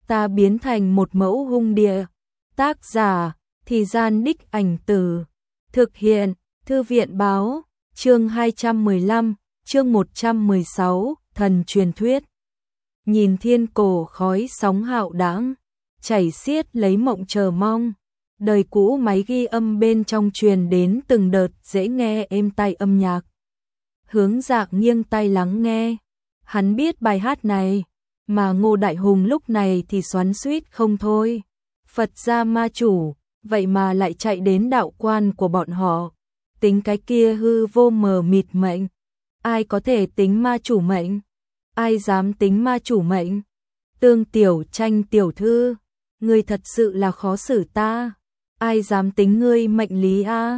ta biến thành một mẫu hung địa. Tác giả, Thì Gian Đích Ảnh Từ. Thực hiện, Thư viện báo, chương 215, chương 116, thần truyền thuyết. Nhìn thiên cổ khói sóng hạo đãng, chảy xiết lấy mộng chờ mong. Đời cũ máy ghi âm bên trong truyền đến từng đợt dễ nghe êm tai âm nhạc. Hướng Dạ nghiêng tai lắng nghe. Hắn biết bài hát này, mà Ngô Đại Hùng lúc này thì xoắn xuýt không thôi. Phật gia ma chủ, vậy mà lại chạy đến đạo quan của bọn họ. Tính cái kia hư vô mờ mịt mệnh. Ai có thể tính ma chủ mệnh? Ai dám tính ma chủ mệnh? Tương Tiểu Tranh tiểu thư, ngươi thật sự là khó xử ta. Ai dám tính ngươi mệnh lý a?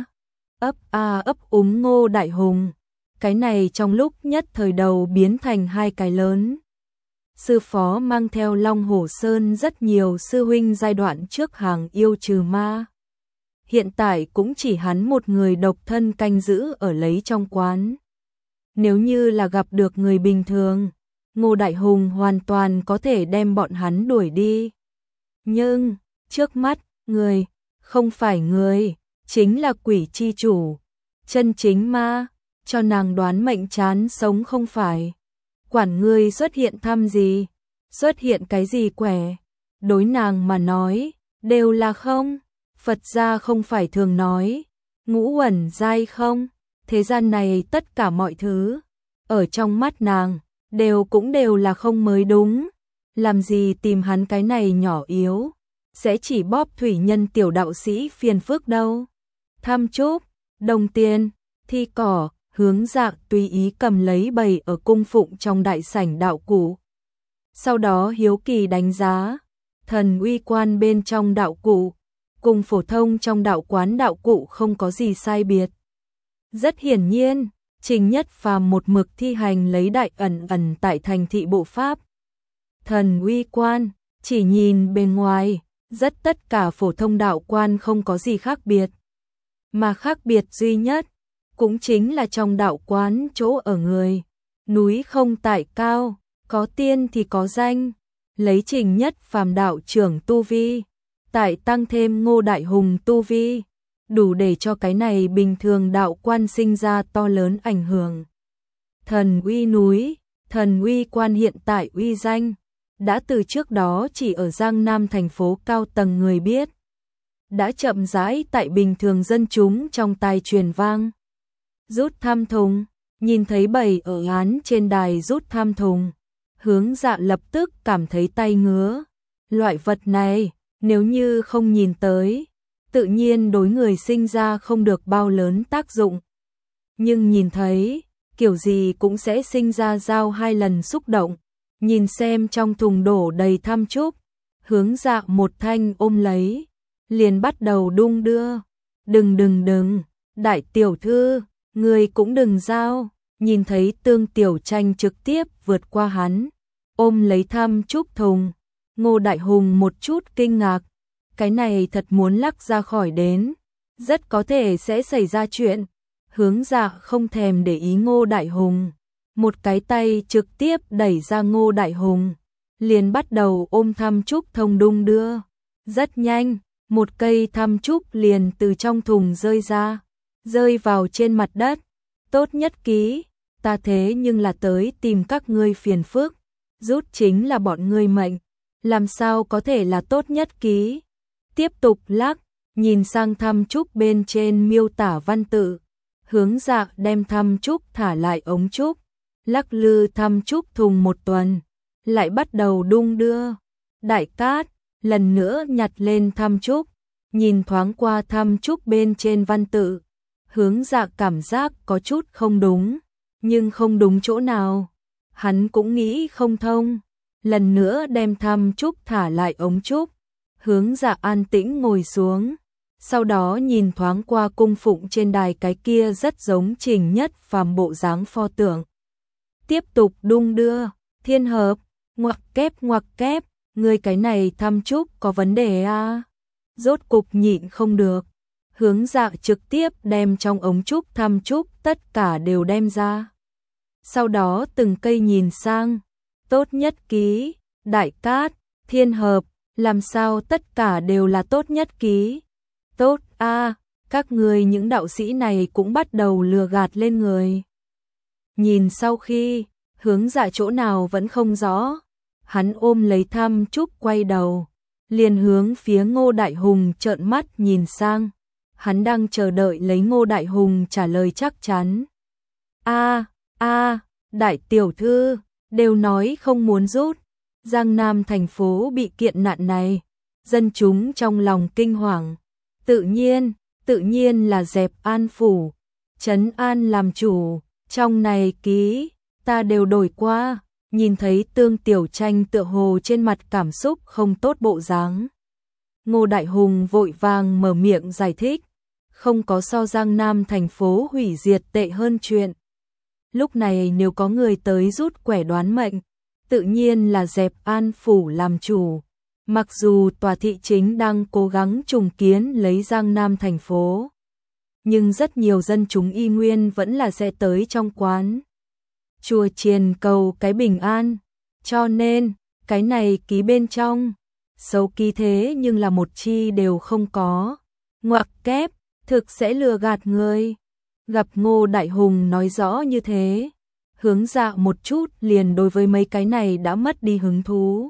Ấp úng Ngô Đại Hùng. Cái này trong lúc nhất thời đầu biến thành hai cái lớn. Sư phó mang theo Long Hổ Sơn rất nhiều sư huynh giai đoạn trước hàng yêu trừ ma. Hiện tại cũng chỉ hắn một người độc thân canh giữ ở lấy trong quán. Nếu như là gặp được người bình thường, Ngô Đại Hùng hoàn toàn có thể đem bọn hắn đuổi đi. Nhưng, trước mắt, người, không phải người, chính là quỷ chi chủ, chân chính ma, cho nàng đoán mệnh chán sống không phải. Quản ngươi xuất hiện thăm gì, xuất hiện cái gì quẻ, đối nàng mà nói, đều là không. Phật gia không phải thường nói, ngũ uẩn giai không, thế gian này tất cả mọi thứ, ở trong mắt nàng, đều là không mới đúng. Làm gì tìm hắn cái này nhỏ yếu, sẽ chỉ bóp thủy nhân tiểu đạo sĩ phiền phức đâu. Thăm chúc, đồng tiền, thi cỏ, Hướng Dạ tùy ý cầm lấy bày ở cung phụng trong đại sảnh đạo cụ. Sau đó hiếu kỳ đánh giá, thần uy quan bên trong đạo cụ, cùng phổ thông trong đạo quán đạo cụ không có gì sai biệt. Rất hiển nhiên, Trình Nhất Phàm một mực thi hành lấy đại ẩn tại thành thị bộ pháp. Thần uy quan, chỉ nhìn bên ngoài, rất tất cả phổ thông đạo quan không có gì khác biệt. Mà khác biệt duy nhất, cũng chính là trong đạo quán chỗ ở người. Núi không tại cao, có tiên thì có danh. Lấy Trình Nhất Phàm đạo trưởng tu vi, tại tăng thêm Ngô Đại Hùng tu vi, đủ để cho cái này bình thường đạo quan sinh ra to lớn ảnh hưởng. Thần uy núi, thần uy quan hiện tại uy danh, đã từ trước đó chỉ ở Giang Nam thành phố cao tầng người biết, đã chậm rãi tại bình thường dân chúng trong tai truyền vang. Rút tham thùng, nhìn thấy bày ở án trên đài rút tham thùng, Hướng Dạ lập tức cảm thấy tay ngứa. Loại vật này, nếu như không nhìn tới, tự nhiên đối người sinh ra không được bao lớn tác dụng. Nhưng nhìn thấy, kiểu gì cũng sẽ sinh ra giao hai lần xúc động. Nhìn xem trong thùng đổ đầy tham chúc, Hướng Dạ một thanh ôm lấy, liền bắt đầu đung đưa. Đừng, đại tiểu thư, người cũng đừng giao. Nhìn thấy Tương Tiểu Tranh trực tiếp vượt qua hắn, ôm lấy tham chúc thùng. Ngô Đại Hùng một chút kinh ngạc, cái này thật muốn lắc ra khỏi đến, rất có thể sẽ xảy ra chuyện. Hướng Dạ không thèm để ý Ngô Đại Hùng, một cái tay trực tiếp đẩy ra Ngô Đại Hùng, liền bắt đầu ôm tham trúc thông đung đưa. Rất nhanh, một cây tham trúc liền từ trong thùng rơi ra, rơi vào trên mặt đất. Tốt nhất ký, ta thế nhưng là tới tìm các ngươi phiền phức, rút chính là bọn ngươi mệnh, làm sao có thể là tốt nhất ký. Tiếp tục lắc, nhìn sang tham trúc bên trên miêu tả văn tự, Hướng Dạ đem tham trúc thả lại ống trúc, lắc lư tham trúc thùng một tuần, lại bắt đầu đung đưa. Đại Cát lần nữa nhặt lên tham trúc, nhìn thoáng qua tham trúc bên trên văn tự, Hướng Dạ cảm giác có chút không đúng, nhưng không đúng chỗ nào, hắn cũng nghĩ không thông. Lần nữa đem tham trúc thả lại ống trúc, Hướng Dạ an tĩnh ngồi xuống, sau đó nhìn thoáng qua cung phụng trên đài cái kia rất giống Trình Nhất Phàm bộ dáng pho tượng. Tiếp tục đung đưa, thiên hợp, ngoặc kép, người cái này tham trúc có vấn đề à? Rốt cục nhịn không được, Hướng Dạ trực tiếp đem trong ống trúc tham trúc tất cả đều đem ra. Sau đó từng cây nhìn sang, tốt nhất ký, Đại Cát, Thiên hợp, làm sao tất cả đều là tốt nhất ký? Tốt a, các người những đạo sĩ này cũng bắt đầu lừa gạt lên người. Nhìn sau khi, Hướng Dạ chỗ nào vẫn không rõ, hắn ôm lấy Tham Trúc quay đầu, liền hướng phía Ngô Đại Hùng trợn mắt nhìn sang. Hắn đang chờ đợi lấy Ngô Đại Hùng trả lời chắc chắn. Đại tiểu thư, đều nói không muốn rút. Giang Nam thành phố bị kiện nạn này, dân chúng trong lòng kinh hoàng. Tự nhiên là dẹp An phủ, trấn An làm chủ, trong này ký, ta đều đổi qua. Nhìn thấy Tương Tiểu Tranh tựa hồ trên mặt cảm xúc không tốt bộ dáng, Ngô Đại Hùng vội vàng mở miệng giải thích, không có so Giang Nam thành phố hủy diệt tệ hơn chuyện. Lúc này nếu có người tới rút quẻ đoán mệnh, tự nhiên là dẹp An phủ làm chủ. Mặc dù tòa thị chính đang cố gắng trùng kiến lấy Giang Nam thành phố, nhưng rất nhiều dân chúng y nguyên vẫn là sẽ tới trong quán chùa chiền cầu cái bình an, cho nên cái này ký bên trong xấu ký thế nhưng là một chi đều không có. Ngoặc kép, thực sẽ lừa gạt người. Gặp Ngô Đại Hùng nói rõ như thế, Hướng Dạ một chút liền đối với mấy cái này đã mất đi hứng thú.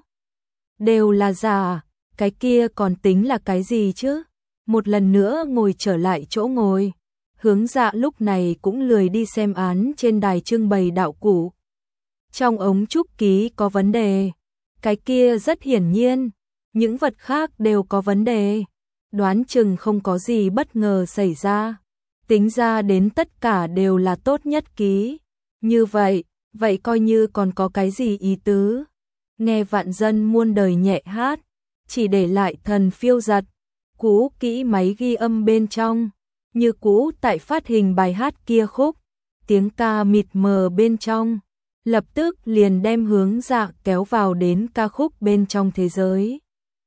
Đều là giả, cái kia còn tính là cái gì chứ? Một lần nữa ngồi trở lại chỗ ngồi. Hướng Dạ lúc này cũng lười đi xem án trên đài trưng bày đạo cụ. Trong ống trúc ký có vấn đề, cái kia rất hiển nhiên, những vật khác đều có vấn đề. Đoán chừng không có gì bất ngờ xảy ra, tính ra đến tất cả đều là tốt nhất ký. Như vậy coi như còn có cái gì ý tứ? Nghe vạn dân muôn đời nhẹ hát, chỉ để lại thần phiêu giật, cũ kỹ máy ghi âm bên trong, như cũ tại phát hình bài hát kia khúc, tiếng ca mịt mờ bên trong, lập tức liền đem Hướng Dạ kéo vào đến ca khúc bên trong thế giới.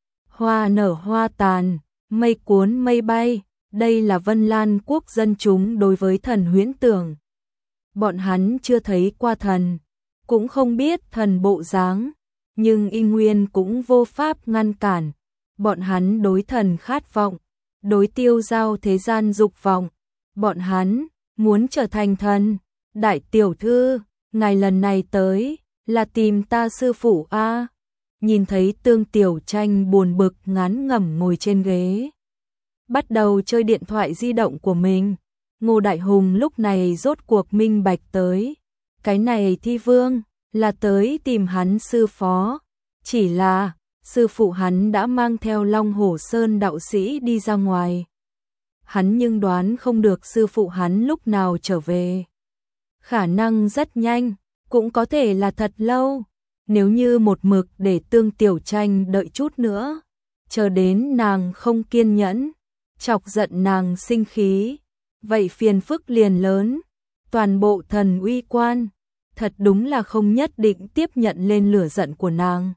Hoa nở hoa tàn, mây cuốn mây bay, đây là Vân Lan quốc dân chúng đối với thần huyễn tưởng. Bọn hắn chưa thấy qua thần, cũng không biết thần bộ dáng, nhưng y nguyên cũng vô pháp ngăn cản. Bọn hắn đối thần khát vọng, đối tiêu giao thế gian dục vọng. Bọn hắn muốn trở thành thần. Đại tiểu thư, ngài lần này tới là tìm ta sư phụ a? Nhìn thấy Tương Tiểu Tranh buồn bực ngán ngẩm ngồi trên ghế, bắt đầu chơi điện thoại di động của mình. Ngô Đại Hùng lúc này rốt cuộc minh bạch tới, cái này Thi Vương là tới tìm hắn sư phó, chỉ là sư phụ hắn đã mang theo Long Hổ Sơn đạo sĩ đi ra ngoài. Hắn nhưng đoán không được sư phụ hắn lúc nào trở về. Khả năng rất nhanh, cũng có thể là thật lâu. Nếu như một mực để Tương Tiểu Tranh đợi chút nữa, chờ đến nàng không kiên nhẫn, chọc giận nàng sinh khí, vậy phiền phức liền lớn. Toàn bộ thần uy quan, thật đúng là không nhất định tiếp nhận lên lửa giận của nàng.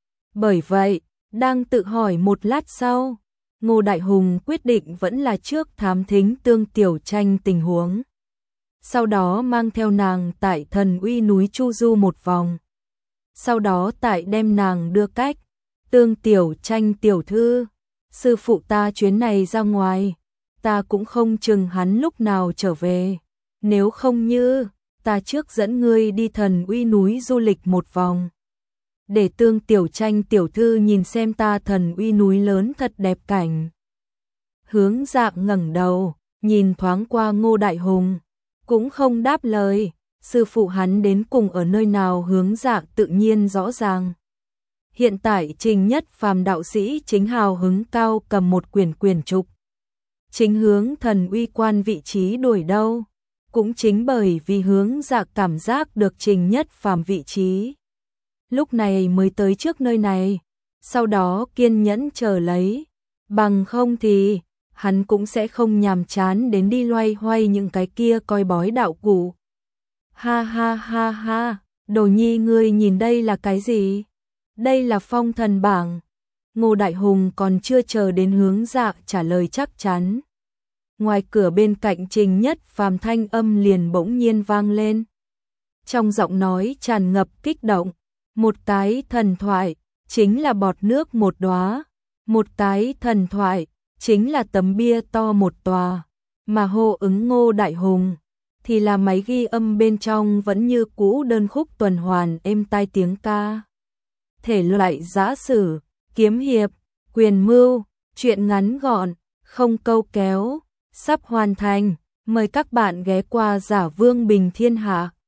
Bởi vậy, đang tự hỏi một lát sau, Ngô Đại Hùng quyết định vẫn là trước thám thính Tương Tiểu Tranh tình huống. Sau đó mang theo nàng tại thần uy núi Chu Du một vòng. Sau đó tại đem nàng đưa cách. Tương Tiểu Tranh tiểu thư, sư phụ ta chuyến này ra ngoài, ta cũng không chừng hắn lúc nào trở về. Nếu không như, ta trước dẫn ngươi đi thần uy núi du lịch một vòng. Để Tương Tiểu Tranh tiểu thư nhìn xem ta thần uy núi lớn thật đẹp cảnh. Hướng Dạ ngẩng đầu, nhìn thoáng qua Ngô Đại Hùng, cũng không đáp lời. Sư phụ hắn đến cùng ở nơi nào Hướng Dạ tự nhiên rõ ràng. Hiện tại Trình Nhất Phàm đạo sĩ chính hào hứng cao cầm một quyển trục, chính hướng thần uy quan vị trí đuổi đâu. Cũng chính bởi vì Hướng Dạ cảm giác được Trình Nhất Phàm vị trí, lúc này mới tới trước nơi này, sau đó kiên nhẫn chờ lấy. Bằng không thì hắn cũng sẽ không nhàm chán đến đi loay hoay những cái kia coi bói đạo cụ. Ha ha ha ha, Đồ Nhi ngươi nhìn đây là cái gì? Đây là phong thần bảng. Ngô Đại Hùng còn chưa chờ đến Hướng Dạ trả lời chắc chắn. Ngoài cửa bên cạnh Trình Nhất Phàm thanh âm liền bỗng nhiên vang lên. Trong giọng nói tràn ngập kích động, một cái thần thoại, chính là bọt nước một đóa, một cái thần thoại, chính là tấm bia to một tòa, mà hô ứng Ngô Đại Hùng thì là máy ghi âm bên trong vẫn như cũ đơn khúc tuần hoàn êm tai tiếng ca. Thể loại giã sử, kiếm hiệp, quyền mưu, truyện ngắn gọn, không câu kéo, sắp hoàn thành, mời các bạn ghé qua Giả Vương Bình Thiên Hạ.